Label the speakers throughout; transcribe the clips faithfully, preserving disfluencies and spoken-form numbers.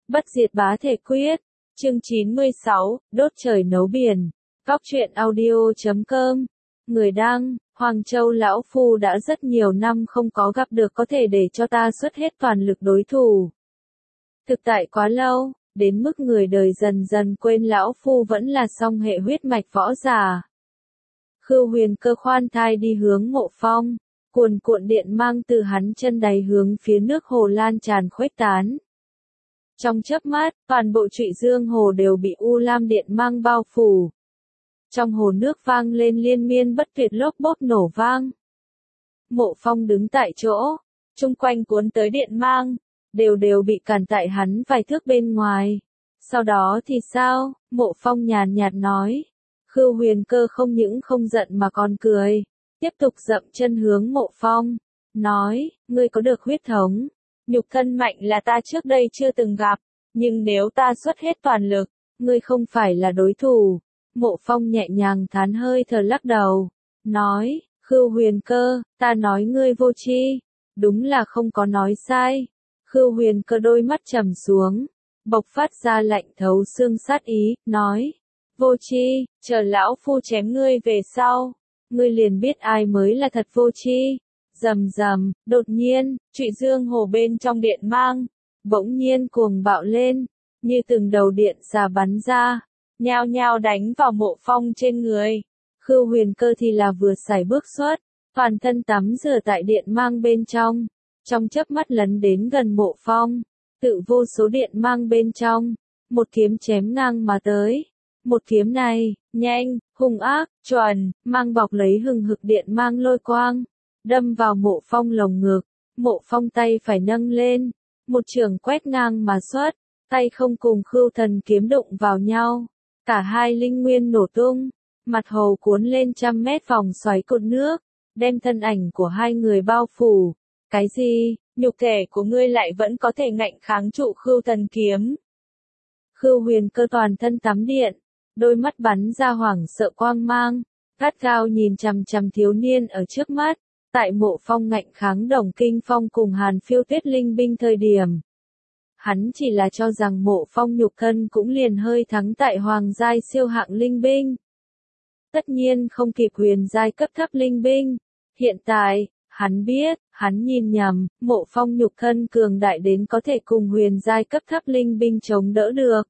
Speaker 1: Bất diệt bá thể quyết. Chương chín mươi sáu, đốt trời nấu biển. Góc truyện audio chấm com. Người đăng, Hoàng Châu lão phu đã rất nhiều năm không có gặp được có thể để cho ta xuất hết toàn lực đối thủ. Thực tại quá lâu, đến mức người đời dần dần quên lão phu vẫn là song hệ huyết mạch võ giả. Khưu Huyền Cơ khoan thai đi hướng Mộ Phong, cuồn cuộn điện mang từ hắn chân đáy hướng phía nước hồ lan tràn khuếch tán. Trong chớp mắt, toàn bộ Trụy Dương hồ đều bị u lam điện mang bao phủ. Trong hồ nước vang lên liên miên bất tuyệt lốp bốp nổ vang. Mộ Phong đứng tại chỗ, chung quanh cuốn tới điện mang, đều đều bị cản tại hắn vài thước bên ngoài. Sau đó thì sao? Mộ Phong nhàn nhạt nói. Khưu Huyền Cơ không những không giận mà còn cười, tiếp tục dậm chân hướng Mộ Phong, nói, ngươi có được huyết thống, nhục thân mạnh là ta trước đây chưa từng gặp, nhưng nếu ta xuất hết toàn lực, ngươi không phải là đối thủ. Mộ Phong nhẹ nhàng thán hơi thở lắc đầu, nói, Khưu Huyền Cơ, ta nói ngươi vô tri, đúng là không có nói sai. Khưu Huyền Cơ đôi mắt trầm xuống, bộc phát ra lạnh thấu xương sát ý, nói, vô tri, chờ lão phu chém ngươi về sau, ngươi liền biết ai mới là thật vô tri. Rầm rầm, đột nhiên, Trụy Dương hồ bên trong điện mang, bỗng nhiên cuồng bạo lên, như từng đầu điện xà bắn ra, nhao nhao đánh vào Mộ Phong trên người. Khưu Huyền Cơ thì là vừa sải bước xuất, toàn thân tắm rửa tại điện mang bên trong, trong chớp mắt lấn đến gần Mộ Phong, tự vô số điện mang bên trong, một kiếm chém ngang mà tới. Một kiếm này, nhanh, hung ác, chuẩn, mang bọc lấy hừng hực điện mang lôi quang, đâm vào Mộ Phong lồng ngực. Mộ Phong tay phải nâng lên, một trường quét ngang mà xuất, tay không cùng Khưu Thần kiếm đụng vào nhau, cả hai linh nguyên nổ tung, mặt hồ cuốn lên trăm mét vòng xoáy cột nước, đem thân ảnh của hai người bao phủ. Cái gì? Nhục thể của ngươi lại vẫn có thể ngạnh kháng trụ Khưu Thần kiếm? Khưu Huyền Cơ toàn thân tắm điện, đôi mắt bắn ra hoảng sợ quang mang, gắt gao nhìn chằm chằm thiếu niên ở trước mắt. Tại Mộ Phong ngạnh kháng Đồng Kinh Phong cùng Hàn Phiêu Tuyết linh binh thời điểm, hắn chỉ là cho rằng Mộ Phong nhục thân cũng liền hơi thắng tại hoàng giai siêu hạng linh binh. Tất nhiên không kịp huyền giai cấp thấp linh binh. Hiện tại, hắn biết, hắn nhìn nhầm, Mộ Phong nhục thân cường đại đến có thể cùng huyền giai cấp thấp linh binh chống đỡ được.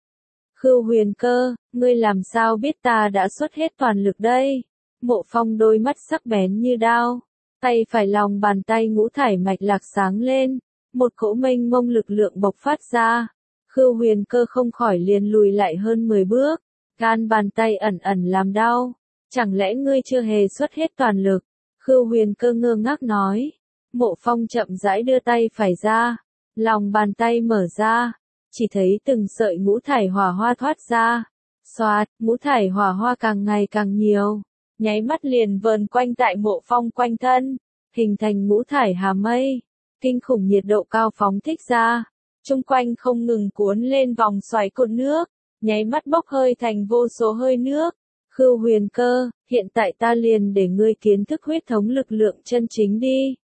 Speaker 1: Khưu Huyền Cơ, ngươi làm sao biết ta đã xuất hết toàn lực đây? Mộ Phong đôi mắt sắc bén như đao, tay phải lòng bàn tay ngũ thải mạch lạc sáng lên, một cỗ mênh mông lực lượng bộc phát ra. Khưu Huyền Cơ không khỏi liền lùi lại hơn mười bước, gan bàn tay ẩn ẩn làm đau. Chẳng lẽ ngươi chưa hề xuất hết toàn lực? Khưu Huyền Cơ ngơ ngác nói. Mộ Phong chậm rãi đưa tay phải ra, lòng bàn tay mở ra, chỉ thấy từng sợi ngũ thải hỏa hoa thoát ra. Xoạt, ngũ thải hỏa hoa càng ngày càng nhiều, nháy mắt liền vờn quanh tại Mộ Phong quanh thân, hình thành ngũ thải hà mây, kinh khủng nhiệt độ cao phóng thích ra, chung quanh không ngừng cuốn lên vòng xoáy cột nước, nháy mắt bốc hơi thành vô số hơi nước. Khưu Huyền Cơ, hiện tại ta liền để ngươi kiến thức huyết thống lực lượng chân chính đi.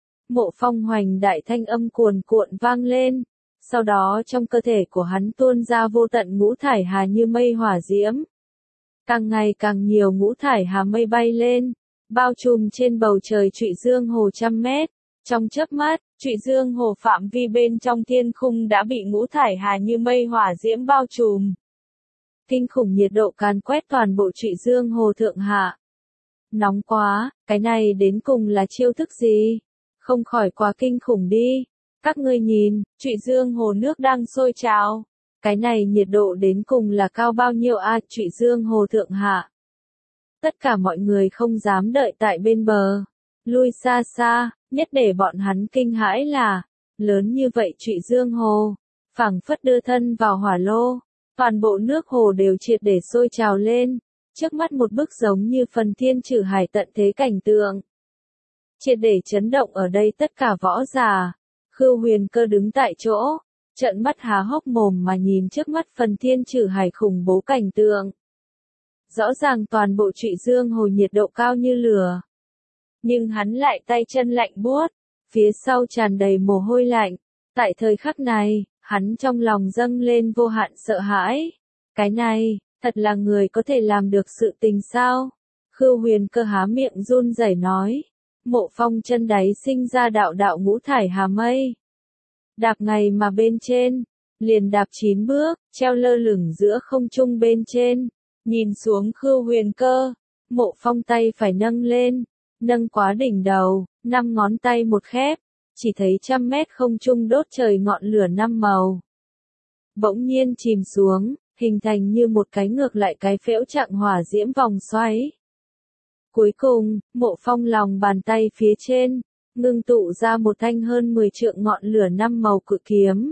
Speaker 1: Mộ Phong hoành đại thanh âm cuồn cuộn vang lên, sau đó trong cơ thể của hắn tuôn ra vô tận ngũ thải hà như mây hỏa diễm. Càng ngày càng nhiều ngũ thải hà mây bay lên, bao trùm trên bầu trời Trụy Dương hồ trăm mét. Trong chớp mắt, Trụy Dương hồ phạm vi bên trong thiên khung đã bị ngũ thải hà như mây hỏa diễm bao trùm. Kinh khủng nhiệt độ càn quét toàn bộ Trụy Dương hồ thượng hạ. Nóng quá, cái này đến cùng là chiêu thức gì? Không khỏi quá kinh khủng đi. Các ngươi nhìn, Trụy Dương hồ nước đang sôi trào. Cái này nhiệt độ đến cùng là cao bao nhiêu a? Trụy Dương hồ thượng hạ. Tất cả mọi người không dám đợi tại bên bờ, lui xa xa, nhất để bọn hắn kinh hãi là, lớn như vậy Trụy Dương hồ, phảng phất đưa thân vào hỏa lô, toàn bộ nước hồ đều triệt để sôi trào lên, trước mắt một bức giống như phần thiên trừ hải tận thế cảnh tượng. Triệt để chấn động ở đây tất cả võ giả. Khưu Huyền Cơ đứng tại chỗ, trợn mắt há hốc mồm mà nhìn trước mắt phần thiên trừ hải khủng bố cảnh tượng. Rõ ràng toàn bộ Trụy Dương hồ nhiệt độ cao như lửa, nhưng hắn lại tay chân lạnh buốt, phía sau tràn đầy mồ hôi lạnh. Tại thời khắc này, Hắn trong lòng dâng lên vô hạn sợ hãi. Cái này, thật là người có thể làm được sự tình sao? Khưu Huyền Cơ há miệng run rẩy nói. Mộ Phong chân đáy sinh ra đạo đạo ngũ thải hà mây. Đạp ngày mà bên trên, liền đạp chín bước, treo lơ lửng giữa không trung bên trên. Nhìn xuống Khưu Huyền Cơ, Mộ Phong tay phải nâng lên, nâng quá đỉnh đầu, năm ngón tay một khép, chỉ thấy trăm mét không trung đốt trời ngọn lửa năm màu. Bỗng nhiên chìm xuống, hình thành như một cái ngược lại cái phễu trạng hỏa diễm vòng xoáy. Cuối cùng, Mộ Phong lòng bàn tay phía trên, ngưng tụ ra một thanh hơn mười trượng ngọn lửa năm màu cự kiếm.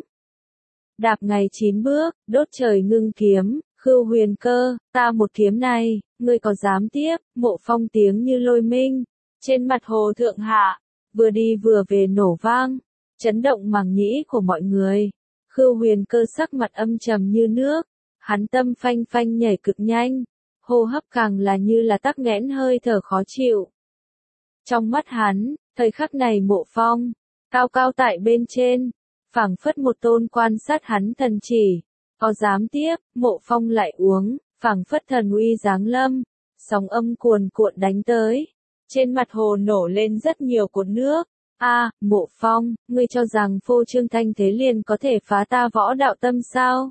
Speaker 1: Đạp ngày chín bước, đốt trời ngưng kiếm, Khưu Huyền Cơ, ta một kiếm này, ngươi có dám tiếp? Mộ Phong tiếng như lôi minh, trên mặt hồ thượng hạ, vừa đi vừa về nổ vang, chấn động màng nhĩ của mọi người. Khưu Huyền Cơ sắc mặt âm trầm như nước, hắn tâm phanh phanh nhảy cực nhanh, hô hấp càng là như là tắc nghẽn hơi thở khó chịu. Trong mắt hắn, thời khắc này Mộ Phong, cao cao tại bên trên, phảng phất một tôn quan sát hắn thần chỉ, có dám tiếp? Mộ Phong lại uống, phảng phất thần uy giáng lâm, sóng âm cuồn cuộn đánh tới, trên mặt hồ nổ lên rất nhiều cột nước. A, à, Mộ Phong, ngươi cho rằng phô trương thanh thế liền có thể phá ta võ đạo tâm sao?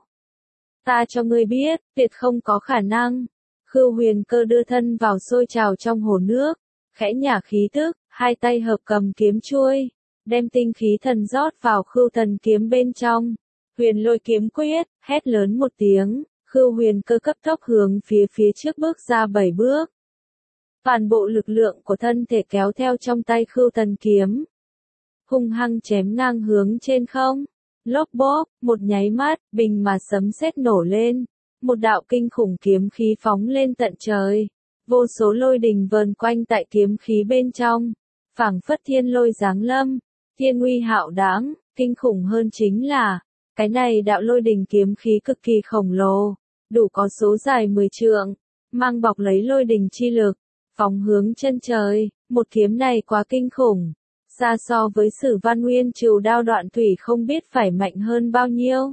Speaker 1: Ta cho ngươi biết, tuyệt không có khả năng. Khưu Huyền Cơ đưa thân vào sôi trào trong hồ nước, khẽ nhả khí tức, hai tay hợp cầm kiếm chuôi, đem tinh khí thần rót vào Khưu Thần kiếm bên trong. Huyền Lôi kiếm quyết, hét lớn một tiếng, Khưu Huyền Cơ cấp tốc hướng phía phía trước bước ra bảy bước. Toàn bộ lực lượng của thân thể kéo theo trong tay Khưu Thần kiếm, hung hăng chém ngang hướng trên không. Lốp bốp, một nháy mắt, bình mà sấm sét nổ lên, một đạo kinh khủng kiếm khí phóng lên tận trời, vô số lôi đình vờn quanh tại kiếm khí bên trong, phảng phất thiên lôi giáng lâm, thiên uy hạo đãng. Kinh khủng hơn chính là, cái này đạo lôi đình kiếm khí cực kỳ khổng lồ, đủ có số dài mười trượng, mang bọc lấy lôi đình chi lực, phóng hướng chân trời. Một kiếm này quá kinh khủng, xa so với Sử Văn Nguyên Trừ đao đoạn thủy không biết phải mạnh hơn bao nhiêu.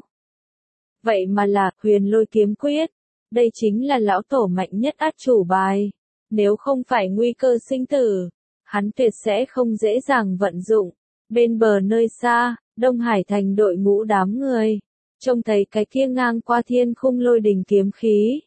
Speaker 1: Vậy mà là Huyền Lôi kiếm quyết, đây chính là lão tổ mạnh nhất át chủ bài, nếu không phải nguy cơ sinh tử, hắn tuyệt sẽ không dễ dàng vận dụng. Bên bờ nơi xa, Đông Hải thành đội ngũ đám người, trông thấy cái kia ngang qua thiên khung lôi đình kiếm khí,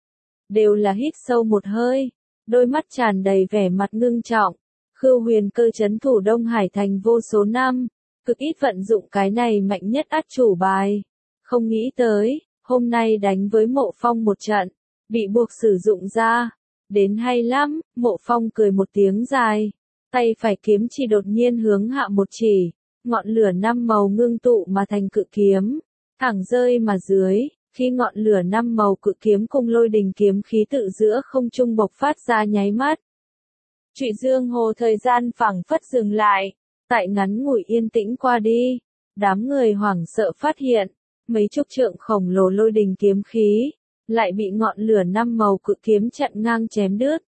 Speaker 1: đều là hít sâu một hơi, đôi mắt tràn đầy vẻ mặt ngưng trọng. Khưu Huyền Cơ trấn thủ Đông Hải thành vô số năm, cực ít vận dụng cái này mạnh nhất át chủ bài. Không nghĩ tới, hôm nay đánh với Mộ Phong một trận, bị buộc sử dụng ra. Đến hay lắm, Mộ Phong cười một tiếng dài, tay phải kiếm chỉ đột nhiên hướng hạ một chỉ, ngọn lửa năm màu ngưng tụ mà thành cự kiếm, thẳng rơi mà dưới. Khi ngọn lửa năm màu cự kiếm cùng lôi đình kiếm khí tự giữa không trung bộc phát ra nháy mắt, Trụy Dương Hồ thời gian phảng phất dừng lại, tại ngắn ngủi yên tĩnh qua đi, đám người hoảng sợ phát hiện, mấy chục trượng khổng lồ lôi đình kiếm khí, lại bị ngọn lửa năm màu cự kiếm chặn ngang chém đứt.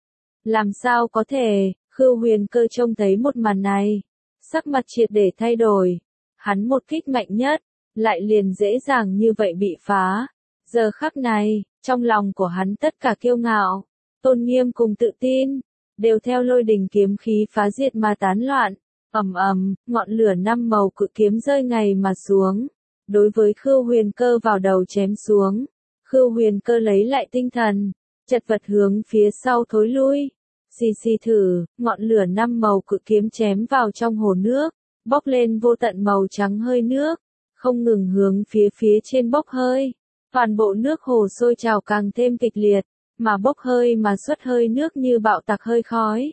Speaker 1: Làm sao có thể? Khưu Huyền Cơ trông thấy một màn này, sắc mặt triệt để thay đổi, hắn một kích mạnh nhất, lại liền dễ dàng như vậy bị phá. Giờ khắc này, trong lòng của hắn tất cả kiêu ngạo, tôn nghiêm cùng tự tin, đều theo lôi đình kiếm khí phá diệt mà tán loạn. Ầm ầm, ngọn lửa năm màu cự kiếm rơi ngày mà xuống, đối với Khưu Huyền Cơ vào đầu chém xuống. Khưu Huyền Cơ lấy lại tinh thần, chật vật hướng phía sau thối lui. Xì xì thử, ngọn lửa năm màu cự kiếm chém vào trong hồ nước, bốc lên vô tận màu trắng hơi nước, không ngừng hướng phía phía trên bốc hơi. Toàn bộ nước hồ sôi trào càng thêm kịch liệt, mà bốc hơi mà xuất hơi nước như bạo tạc hơi khói,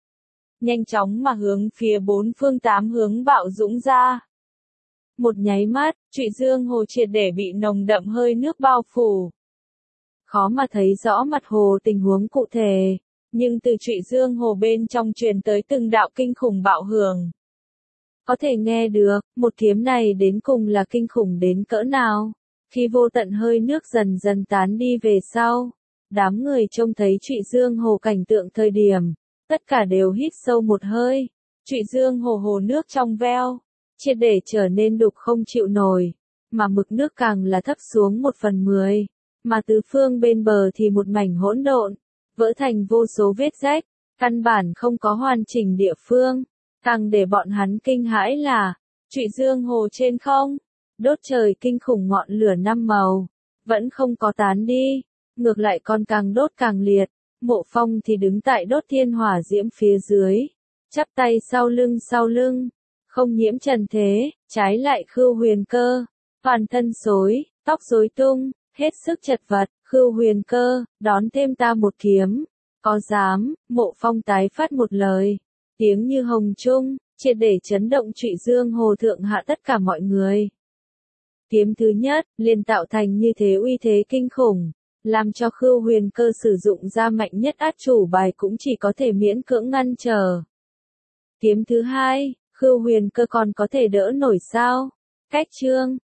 Speaker 1: nhanh chóng mà hướng phía bốn phương tám hướng bạo dũng ra. Một nháy mắt, Trụy Dương Hồ triệt để bị nồng đậm hơi nước bao phủ. Khó mà thấy rõ mặt hồ tình huống cụ thể, nhưng từ Trụy Dương Hồ bên trong truyền tới từng đạo kinh khủng bạo hưởng. Có thể nghe được, một kiếm này đến cùng là kinh khủng đến cỡ nào. Khi vô tận hơi nước dần dần tán đi về sau, đám người trông thấy Trụy Dương Hồ cảnh tượng thời điểm, tất cả đều hít sâu một hơi. Trụy Dương Hồ hồ nước trong veo, triệt để trở nên đục không chịu nổi, mà mực nước càng là thấp xuống một phần mười, mà tứ phương bên bờ thì một mảnh hỗn độn, vỡ thành vô số vết rách, căn bản không có hoàn chỉnh địa phương. Càng để bọn hắn kinh hãi là, Trụy Dương Hồ trên không, đốt trời kinh khủng ngọn lửa năm màu, vẫn không có tán đi, ngược lại còn càng đốt càng liệt. Mộ Phong thì đứng tại đốt thiên hỏa diễm phía dưới, chắp tay sau lưng sau lưng, không nhiễm trần thế, trái lại Khưu Huyền Cơ, toàn thân xối, tóc rối tung, hết sức chật vật. Khưu Huyền Cơ, đón thêm ta một kiếm, có dám? Mộ Phong tái phát một lời, tiếng như hồng trung, triệt để chấn động Trụy Dương Hồ thượng hạ tất cả mọi người. Kiếm thứ nhất, liền tạo thành như thế uy thế kinh khủng, làm cho Khưu Huyền Cơ sử dụng ra mạnh nhất át chủ bài cũng chỉ có thể miễn cưỡng ngăn trở. Kiếm thứ hai, Khưu Huyền Cơ còn có thể đỡ nổi sao? Cách chương